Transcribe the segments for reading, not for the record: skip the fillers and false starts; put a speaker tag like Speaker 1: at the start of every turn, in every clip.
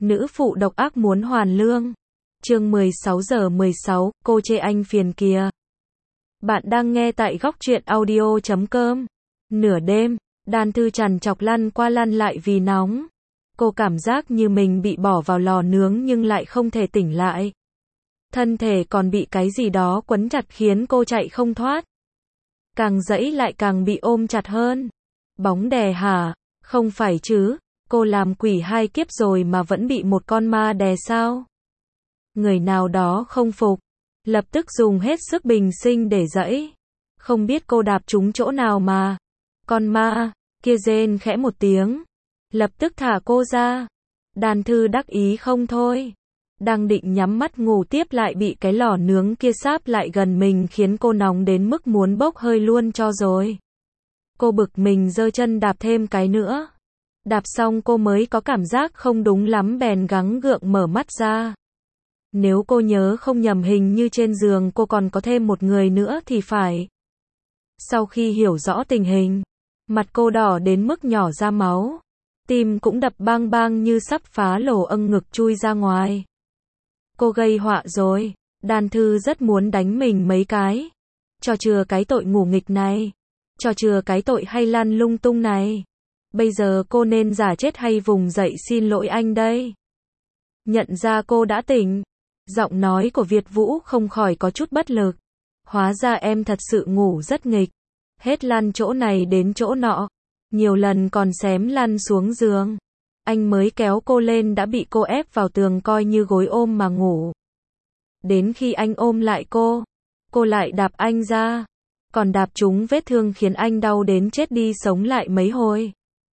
Speaker 1: Nữ phụ độc ác muốn hoàn lương. Chương 16:16, cô chê anh phiền kìa. Bạn đang nghe tại góc truyện audio.com. Nửa đêm, Đan Thư trằn trọc lăn qua lăn lại vì nóng. Cô cảm giác như mình bị bỏ vào lò nướng nhưng lại không thể tỉnh lại. Thân thể còn bị cái gì đó quấn chặt khiến cô chạy không thoát. Càng giãy lại càng bị ôm chặt hơn. Bóng đè hả? Không phải chứ, cô làm quỷ 2 kiếp rồi mà vẫn bị một con ma đè sao? Người nào đó không phục, lập tức dùng hết sức bình sinh để giãy. Không biết cô đạp trúng chỗ nào mà. Con ma kia rên khẽ một tiếng, lập tức thả cô ra. Đan Thư đắc ý không thôi. Đang định nhắm mắt ngủ tiếp lại bị cái lò nướng kia sáp lại gần mình khiến cô nóng đến mức muốn bốc hơi luôn cho rồi. Cô bực mình giơ chân đạp thêm cái nữa. Đạp xong cô mới có cảm giác không đúng lắm bèn gắng gượng mở mắt ra. Nếu cô nhớ không nhầm hình như trên giường cô còn có thêm một người nữa thì phải. Sau khi hiểu rõ tình hình, mặt cô đỏ đến mức nhỏ ra máu. Tim cũng đập bang bang như sắp phá lỗ âng ngực chui ra ngoài. Cô gây họa rồi. Đan Thư rất muốn đánh mình mấy cái. Cho chừa cái tội ngủ nghịch này. Cho chừa cái tội hay lăn lung tung này. Bây giờ cô nên giả chết hay vùng dậy xin lỗi anh đây? Nhận ra cô đã tỉnh. Giọng nói của Việt Vũ không khỏi có chút bất lực. Hóa ra em thật sự ngủ rất nghịch. Hết lăn chỗ này đến chỗ nọ. Nhiều lần còn xém lăn xuống giường. Anh mới kéo cô lên đã bị cô ép vào tường coi như gối ôm mà ngủ. Đến khi anh ôm lại cô lại đạp anh ra. Còn đạp trúng vết thương khiến anh đau đến chết đi sống lại mấy hồi.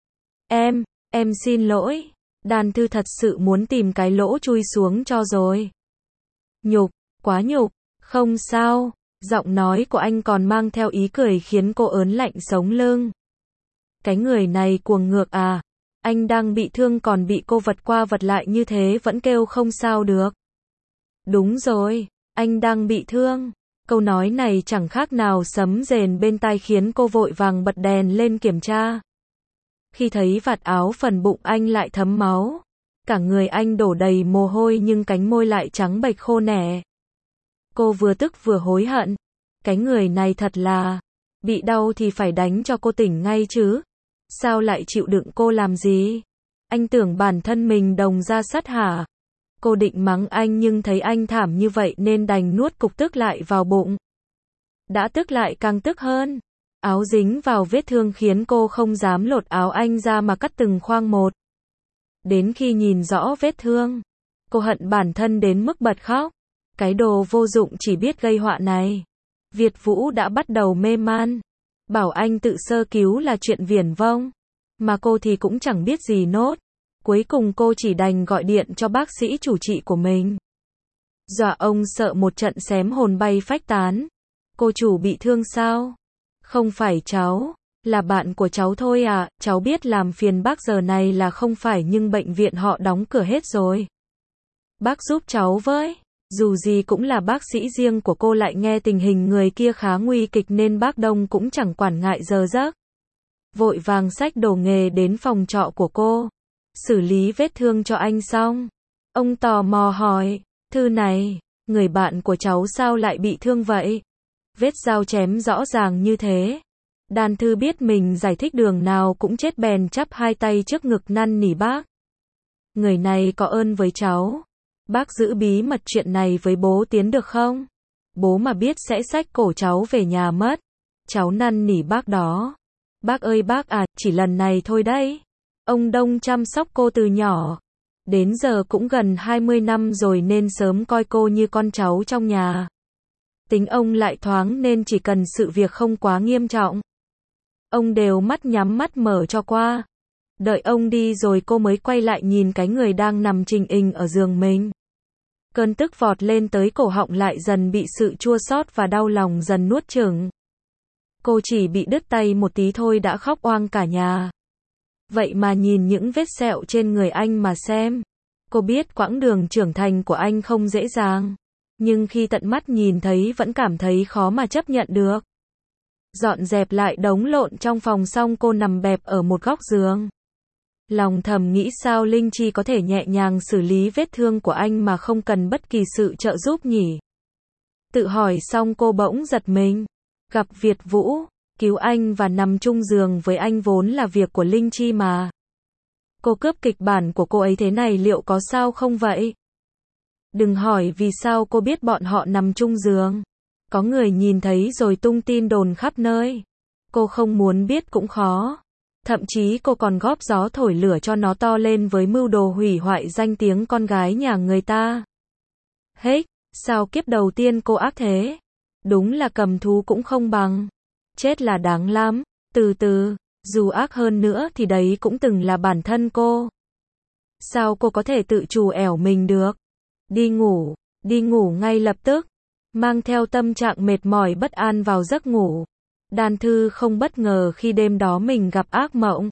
Speaker 1: Em xin lỗi. Đan Thư thật sự muốn tìm cái lỗ chui xuống cho rồi. Nhục, quá nhục. Không sao. Giọng nói của anh còn mang theo ý cười khiến cô ớn lạnh sống lưng. Cái người này cuồng ngược à? Anh đang bị thương còn bị cô vật qua vật lại như thế vẫn kêu không sao được. Đúng rồi, anh đang bị thương. Câu nói này chẳng khác nào sấm rền bên tai khiến cô vội vàng bật đèn lên kiểm tra. Khi thấy vạt áo phần bụng anh lại thấm máu. Cả người anh đổ đầy mồ hôi nhưng cánh môi lại trắng bệch khô nẻ. Cô vừa tức vừa hối hận. Cái người này thật là, bị đau thì phải đánh cho cô tỉnh ngay chứ. Sao lại chịu đựng cô làm gì? Anh tưởng bản thân mình đồng ra sắt hả? Cô định mắng anh nhưng thấy anh thảm như vậy nên đành nuốt cục tức lại vào bụng. Đã tức lại càng tức hơn. Áo dính vào vết thương khiến cô không dám lột áo anh ra mà cắt từng khoang một. Đến khi nhìn rõ vết thương, cô hận bản thân đến mức bật khóc. Cái đồ vô dụng chỉ biết gây họa này. Việt Vũ đã bắt đầu mê man. Bảo anh tự sơ cứu là chuyện viển vông. Mà cô thì cũng chẳng biết gì nốt. Cuối cùng cô chỉ đành gọi điện cho bác sĩ chủ trị của mình. Dọa ông sợ một trận xém hồn bay phách tán. Cô chủ bị thương sao? Không phải cháu, là bạn của cháu thôi à, cháu biết làm phiền bác giờ này là không phải nhưng bệnh viện họ đóng cửa hết rồi. Bác giúp cháu với. Dù gì cũng là bác sĩ riêng của cô lại nghe tình hình người kia khá nguy kịch nên bác Đông cũng chẳng quản ngại giờ giấc. Vội vàng xách đồ nghề đến phòng trọ của cô. Xử lý vết thương cho anh xong. Ông tò mò hỏi, Thư này, người bạn của cháu sao lại bị thương vậy? Vết dao chém rõ ràng như thế. Đan Thư biết mình giải thích đường nào cũng chết bèn chắp 2 tay trước ngực năn nỉ bác. Người này có ơn với cháu. Bác giữ bí mật chuyện này với bố Tiến được không? Bố mà biết sẽ xách cổ cháu về nhà mất. Cháu năn nỉ bác đó. Bác ơi bác à, chỉ lần này thôi đấy. Ông Đông chăm sóc cô từ nhỏ. Đến giờ cũng gần 20 năm rồi nên sớm coi cô như con cháu trong nhà. Tính ông lại thoáng nên chỉ cần sự việc không quá nghiêm trọng. Ông đều mắt nhắm mắt mở cho qua. Đợi ông đi rồi cô mới quay lại nhìn cái người đang nằm trình hình ở giường mình. Cơn tức vọt lên tới cổ họng lại dần bị sự chua xót và đau lòng dần nuốt chửng. Cô chỉ bị đứt tay một tí thôi đã khóc oang cả nhà. Vậy mà nhìn những vết sẹo trên người anh mà xem. Cô biết quãng đường trưởng thành của anh không dễ dàng. Nhưng khi tận mắt nhìn thấy vẫn cảm thấy khó mà chấp nhận được. Dọn dẹp lại đống lộn trong phòng xong cô nằm bẹp ở một góc giường. Lòng thầm nghĩ sao Linh Chi có thể nhẹ nhàng xử lý vết thương của anh mà không cần bất kỳ sự trợ giúp nhỉ? Tự hỏi xong cô bỗng giật mình. Gặp Việt Vũ, cứu anh và nằm chung giường với anh vốn là việc của Linh Chi mà. Cô cướp kịch bản của cô ấy thế này liệu có sao không vậy? Đừng hỏi vì sao cô biết bọn họ nằm chung giường. Có người nhìn thấy rồi tung tin đồn khắp nơi. Cô không muốn biết cũng khó. Thậm chí cô còn góp gió thổi lửa cho nó to lên với mưu đồ hủy hoại danh tiếng con gái nhà người ta. Hết, sao kiếp đầu tiên cô ác thế? Đúng là cầm thú cũng không bằng. Chết là đáng lắm. Từ từ, dù ác hơn nữa thì đấy cũng từng là bản thân cô. Sao cô có thể tự trù ẻo mình được? Đi ngủ ngay lập tức. Mang theo tâm trạng mệt mỏi bất an vào giấc ngủ. Đan Thư không bất ngờ khi đêm đó mình gặp ác mộng.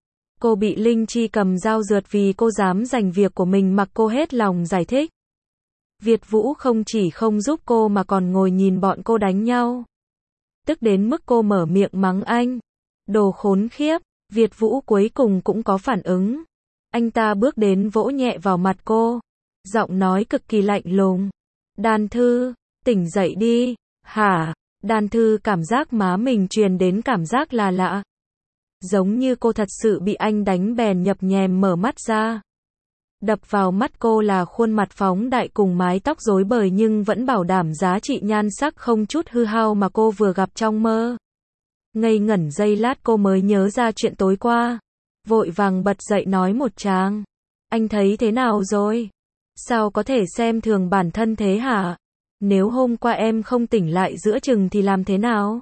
Speaker 1: Cô bị Linh Chi cầm dao rượt vì cô dám giành việc của mình mặc cô hết lòng giải thích. Việt Vũ không chỉ không giúp cô mà còn ngồi nhìn bọn cô đánh nhau. Tức đến mức cô mở miệng mắng anh. Đồ khốn khiếp, Việt Vũ cuối cùng cũng có phản ứng. Anh ta bước đến vỗ nhẹ vào mặt cô. Giọng nói cực kỳ lạnh lùng. Đan Thư, tỉnh dậy đi. Hả? Đan Thư cảm giác má mình truyền đến cảm giác là lạ. Giống như cô thật sự bị anh đánh bèn nhập nhèm mở mắt ra. Đập vào mắt cô là khuôn mặt phóng đại cùng mái tóc rối bời nhưng vẫn bảo đảm giá trị nhan sắc không chút hư hao mà cô vừa gặp trong mơ. Ngây ngẩn giây lát cô mới nhớ ra chuyện tối qua. Vội vàng bật dậy nói một tràng. Anh thấy thế nào rồi? Sao có thể xem thường bản thân thế hả? Nếu hôm qua em không tỉnh lại giữa chừng thì làm thế nào?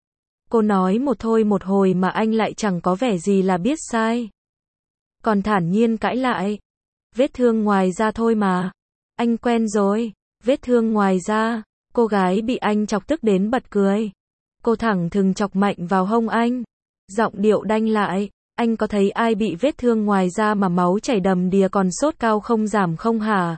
Speaker 1: Cô nói một thôi một hồi mà anh lại chẳng có vẻ gì là biết sai. Còn thản nhiên cãi lại. Vết thương ngoài da thôi mà. Anh quen rồi. Vết thương ngoài da. Cô gái bị anh chọc tức đến bật cười. Cô thẳng thừng chọc mạnh vào hông anh. Giọng điệu đanh lại. Anh có thấy ai bị vết thương ngoài da mà máu chảy đầm đìa còn sốt cao không giảm không hả?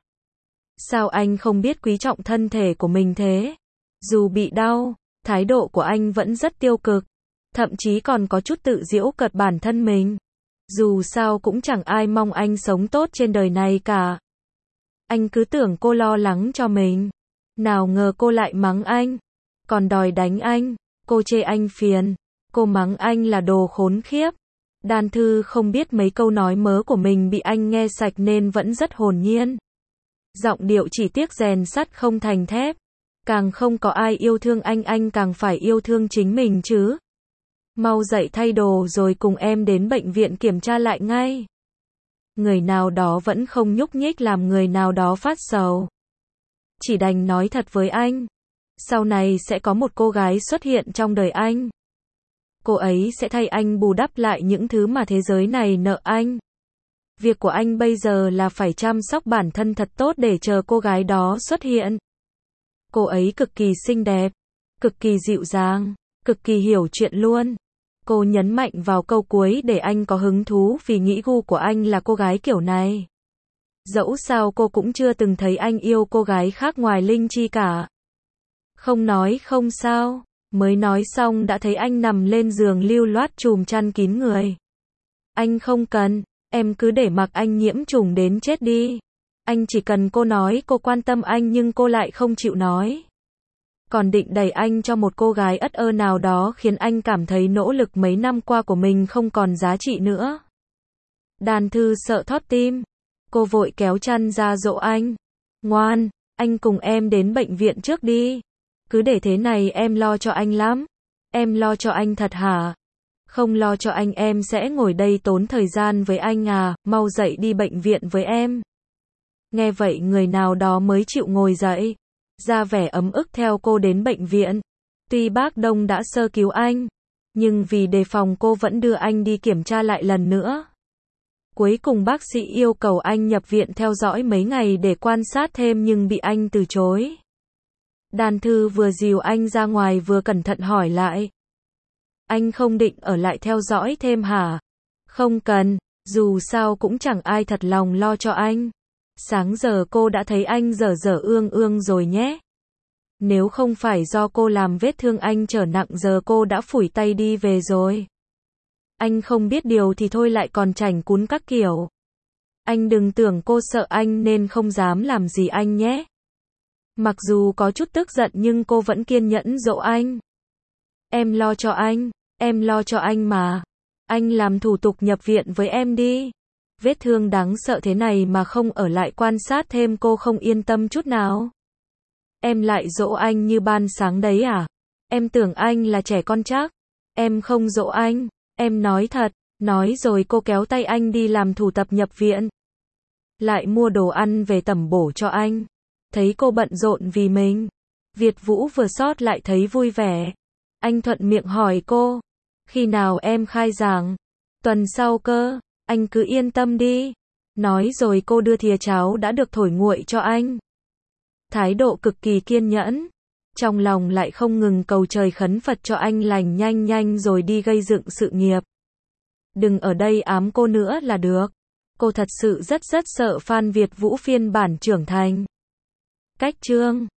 Speaker 1: Sao anh không biết quý trọng thân thể của mình thế? Dù bị đau, thái độ của anh vẫn rất tiêu cực. Thậm chí còn có chút tự giễu cợt bản thân mình. Dù sao cũng chẳng ai mong anh sống tốt trên đời này cả. Anh cứ tưởng cô lo lắng cho mình. Nào ngờ cô lại mắng anh. Còn đòi đánh anh. Cô chê anh phiền. Cô mắng anh là đồ khốn khiếp. Đan Thư không biết mấy câu nói mớ của mình bị anh nghe sạch nên vẫn rất hồn nhiên. Giọng điệu chỉ tiếc rèn sắt không thành thép. Càng không có ai yêu thương anh càng phải yêu thương chính mình chứ. Mau dậy thay đồ rồi cùng em đến bệnh viện kiểm tra lại ngay. Người nào đó vẫn không nhúc nhích làm người nào đó phát sầu. Chỉ đành nói thật với anh. Sau này sẽ có một cô gái xuất hiện trong đời anh. Cô ấy sẽ thay anh bù đắp lại những thứ mà thế giới này nợ anh. Việc của anh bây giờ là phải chăm sóc bản thân thật tốt để chờ cô gái đó xuất hiện. Cô ấy cực kỳ xinh đẹp, cực kỳ dịu dàng, cực kỳ hiểu chuyện luôn. Cô nhấn mạnh vào câu cuối để anh có hứng thú vì nghĩ gu của anh là cô gái kiểu này. Dẫu sao cô cũng chưa từng thấy anh yêu cô gái khác ngoài Linh Chi cả. Không nói không sao, mới nói xong đã thấy anh nằm lên giường lưu loát chùm chăn kín người. Anh không cần, em cứ để mặc anh nhiễm trùng đến chết đi. Anh chỉ cần cô nói cô quan tâm anh nhưng cô lại không chịu nói. Còn định đẩy anh cho một cô gái ất ơ nào đó khiến anh cảm thấy nỗ lực mấy năm qua của mình không còn giá trị nữa. Đan Thư sợ thót tim. Cô vội kéo chăn ra dỗ anh. Ngoan, anh cùng em đến bệnh viện trước đi. Cứ để thế này em lo cho anh lắm. Em lo cho anh thật hả? Không lo cho anh em sẽ ngồi đây tốn thời gian với anh à, mau dậy đi bệnh viện với em. Nghe vậy người nào đó mới chịu ngồi dậy. Ra vẻ ấm ức theo cô đến bệnh viện. Tuy bác Đông đã sơ cứu anh, nhưng vì đề phòng cô vẫn đưa anh đi kiểm tra lại lần nữa. Cuối cùng bác sĩ yêu cầu anh nhập viện theo dõi mấy ngày để quan sát thêm nhưng bị anh từ chối. Đan Thư vừa dìu anh ra ngoài vừa cẩn thận hỏi lại. Anh không định ở lại theo dõi thêm hả? Không cần, dù sao cũng chẳng ai thật lòng lo cho anh. Sáng giờ cô đã thấy anh dở dở ương ương rồi nhé. Nếu không phải do cô làm vết thương anh trở nặng giờ cô đã phủi tay đi về rồi. Anh không biết điều thì thôi lại còn chảnh cún các kiểu. Anh đừng tưởng cô sợ anh nên không dám làm gì anh nhé. Mặc dù có chút tức giận nhưng cô vẫn kiên nhẫn dỗ anh. Em lo cho anh, em lo cho anh mà. Anh làm thủ tục nhập viện với em đi. Vết thương đáng sợ thế này mà không ở lại quan sát thêm cô không yên tâm chút nào. Em lại dỗ anh như ban sáng đấy à? Em tưởng anh là trẻ con chắc. Em không dỗ anh, em nói thật. Nói rồi cô kéo tay anh đi làm thủ tục nhập viện. Lại mua đồ ăn về tẩm bổ cho anh. Thấy cô bận rộn vì mình, Việt Vũ vừa xót lại thấy vui vẻ. Anh thuận miệng hỏi cô, khi nào em khai giảng? Tuần sau cơ, anh cứ yên tâm đi. Nói rồi cô đưa thìa cháo đã được thổi nguội cho anh. Thái độ cực kỳ kiên nhẫn. Trong lòng lại không ngừng cầu trời khấn Phật cho anh lành nhanh nhanh rồi đi gây dựng sự nghiệp. Đừng ở đây ám cô nữa là được. Cô thật sự rất sợ Phan Việt Vũ phiên bản trưởng thành. Cách chương